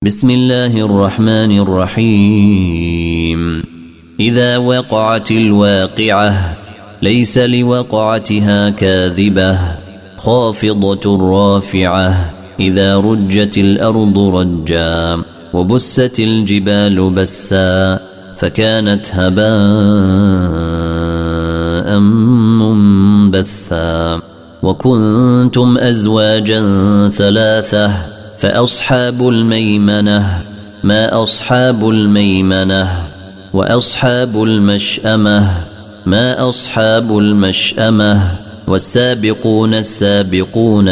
بسم الله الرحمن الرحيم. إذا وقعت الواقعة ليس لوقعتها كاذبة خافضة رافعة. إذا رجت الأرض رجا وبست الجبال بسا فكانت هباء منبثا. وكنتم أزواجا ثلاثة فأصحاب الميمنة ما أصحاب الميمنة وأصحاب المشأمة ما أصحاب المشأمة والسابقون السابقون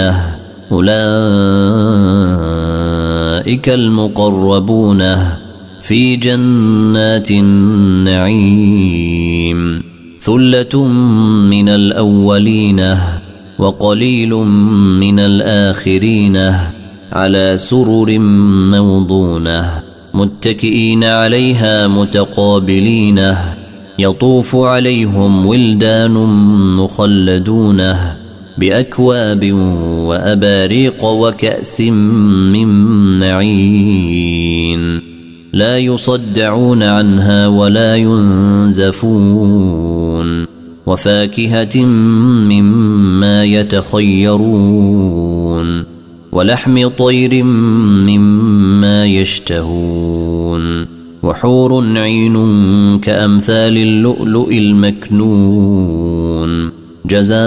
أولئك المقربون في جنات النعيم. ثلة من الأولين وقليل من الآخرين على سرر موضونة متكئين عليها متقابلين. يطوف عليهم ولدان مخلدون بأكواب وأباريق وكأس من معين لا يصدعون عنها ولا ينزفون. وفاكهة مما يتخيرون ولحم طير مما يشتهون. وحور عين كأمثال اللؤلؤ المكنون جزاء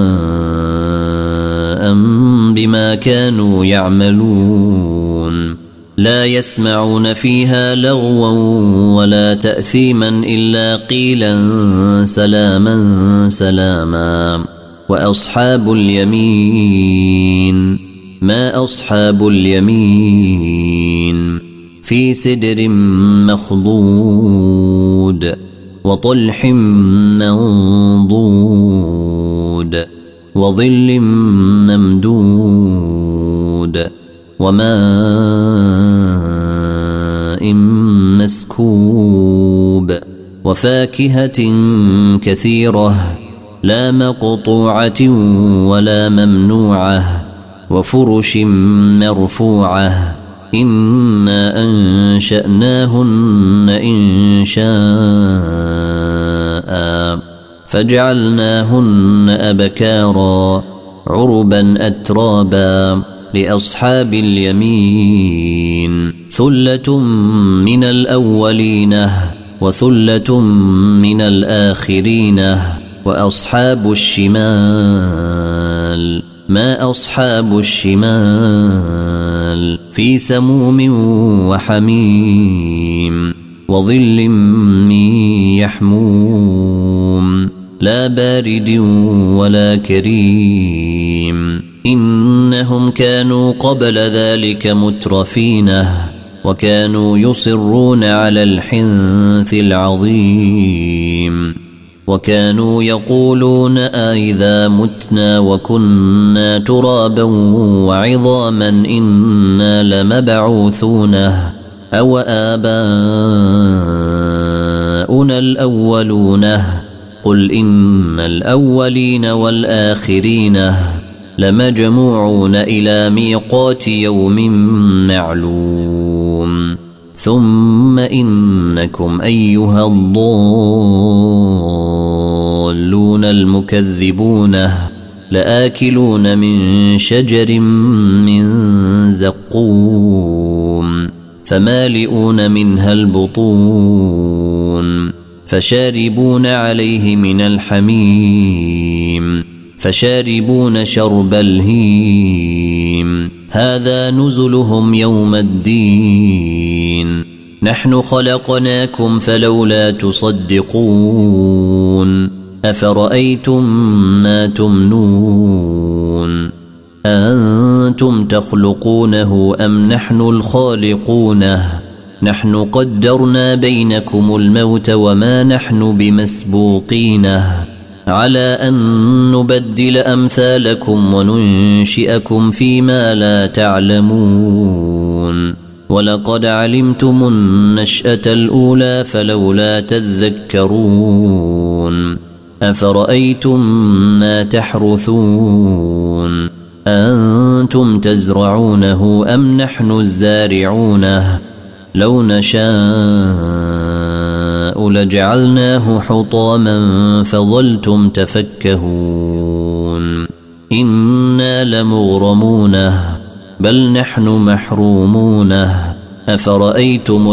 بما كانوا يعملون. لا يسمعون فيها لغوا ولا تأثيما إلا قيلا سلاما سلاما. وأصحاب اليمين ما أصحاب اليمين في سدر مخضود وطلح منضود وظل ممدود وماء مسكوب وفاكهة كثيرة لا مقطوعة ولا ممنوعة وفرش مرفوعة. إنا أنشأناهن إنشاء فجعلناهن أبكارا عربا أترابا لأصحاب اليمين. ثلة من الأولين وثلة من الآخرين. وأصحاب الشمال ما أصحاب الشمال في سموم وحميم وظل من يحموم لا بارد ولا كريم. إنهم كانوا قبل ذلك مترفينه وكانوا يصرون على الحنث العظيم. وكانوا يقولون أإذا متنا وكنا ترابا وعظاما إنا لمبعوثون أو آباؤنا الأولون. قل إن الأولين والآخرين لمجموعون إلى ميقات يوم معلوم. ثم إنكم أيها الضالون المكذبون لآكلون من شجر من زقوم فمالئون منها البطون فشاربون عليه من الحميم فشاربون شرب الهيم. هذا نزلهم يوم الدين. نحن خلقناكم فلولا تصدقون. أفرأيتم ما تمنون أنتم تخلقونه أم نحن الخالقون. نحن قدرنا بينكم الموت وما نحن بمسبوقين على أن نبدل أمثالكم وننشئكم فيما لا تعلمون. ولقد علمتم النشأة الأولى فلولا تذكرون. أفرأيتم ما تحرثون أنتم تزرعونه أم نحن الزارعونه لو نشاء لجعلناه حطاما فظلتم تفكهون إنا لمغرمونه بل نحن محرومونه أفرأيتم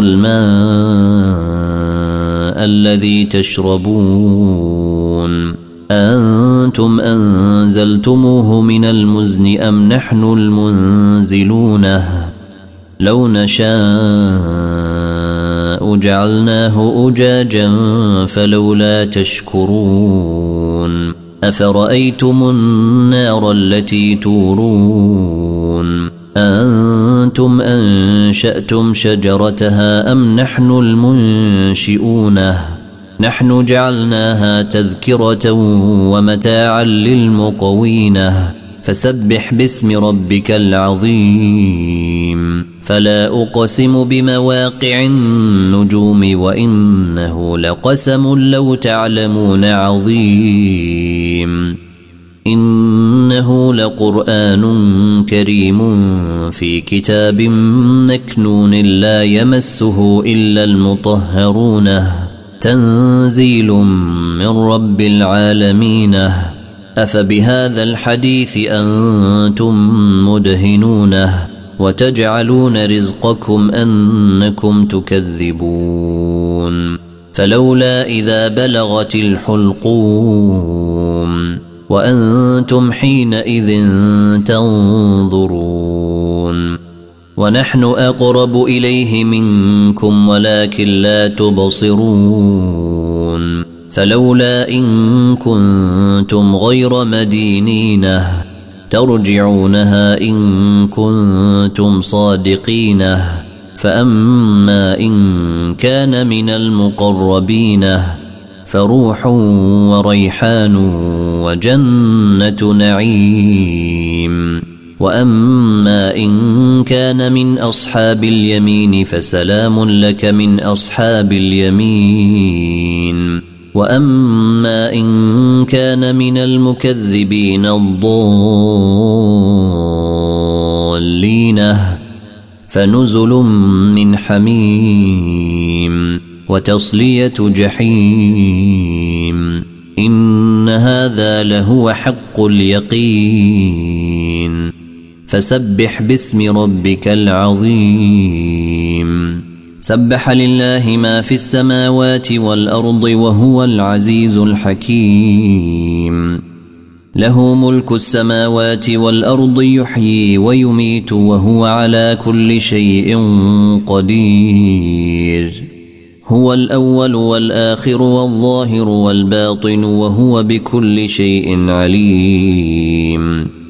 الماء الذي تشربون أنتم أنزلتموه من المزن أم نحن المنزلونه لو نشاء جعلناه أجاجا فلولا تشكرون أفرأيتم النار التي تورون أنتم أنشأتم شجرتها أم نحن المنشئونه نحن جعلناها تذكرة ومتاعا للمقوينه فسبح باسم ربك العظيم فلا أقسم بمواقع النجوم وإنه لقسم لو تعلمون عظيم إنه لقرآن كريم في كتاب مكنون لا يمسه إلا المطهرون تنزيل من رب العالمين أفبهذا الحديث أنتم مدهنونه وتجعلون رزقكم أنكم تكذبون فلولا إذا بلغت الحلقوم وأنتم حينئذ تنظرون ونحن أقرب إليه منكم ولكن لا تبصرون فلولا إن كنتم غير مدينين ترجعونها إن كنتم صادقين فأما إن كان من المقربين فروح وريحان وجنة نعيم وأما إن كان من أصحاب اليمين فسلام لك من أصحاب اليمين وأما إن كان من المكذبين الضالين فنزل من حميم وتصلية جحيم إن هذا لهو حق اليقين فسبح باسم ربك العظيم سبح لله ما في السماوات والأرض وهو العزيز الحكيم له ملك السماوات والأرض يحيي ويميت وهو على كل شيء قدير هو الأول والآخر والظاهر والباطن وهو بكل شيء عليم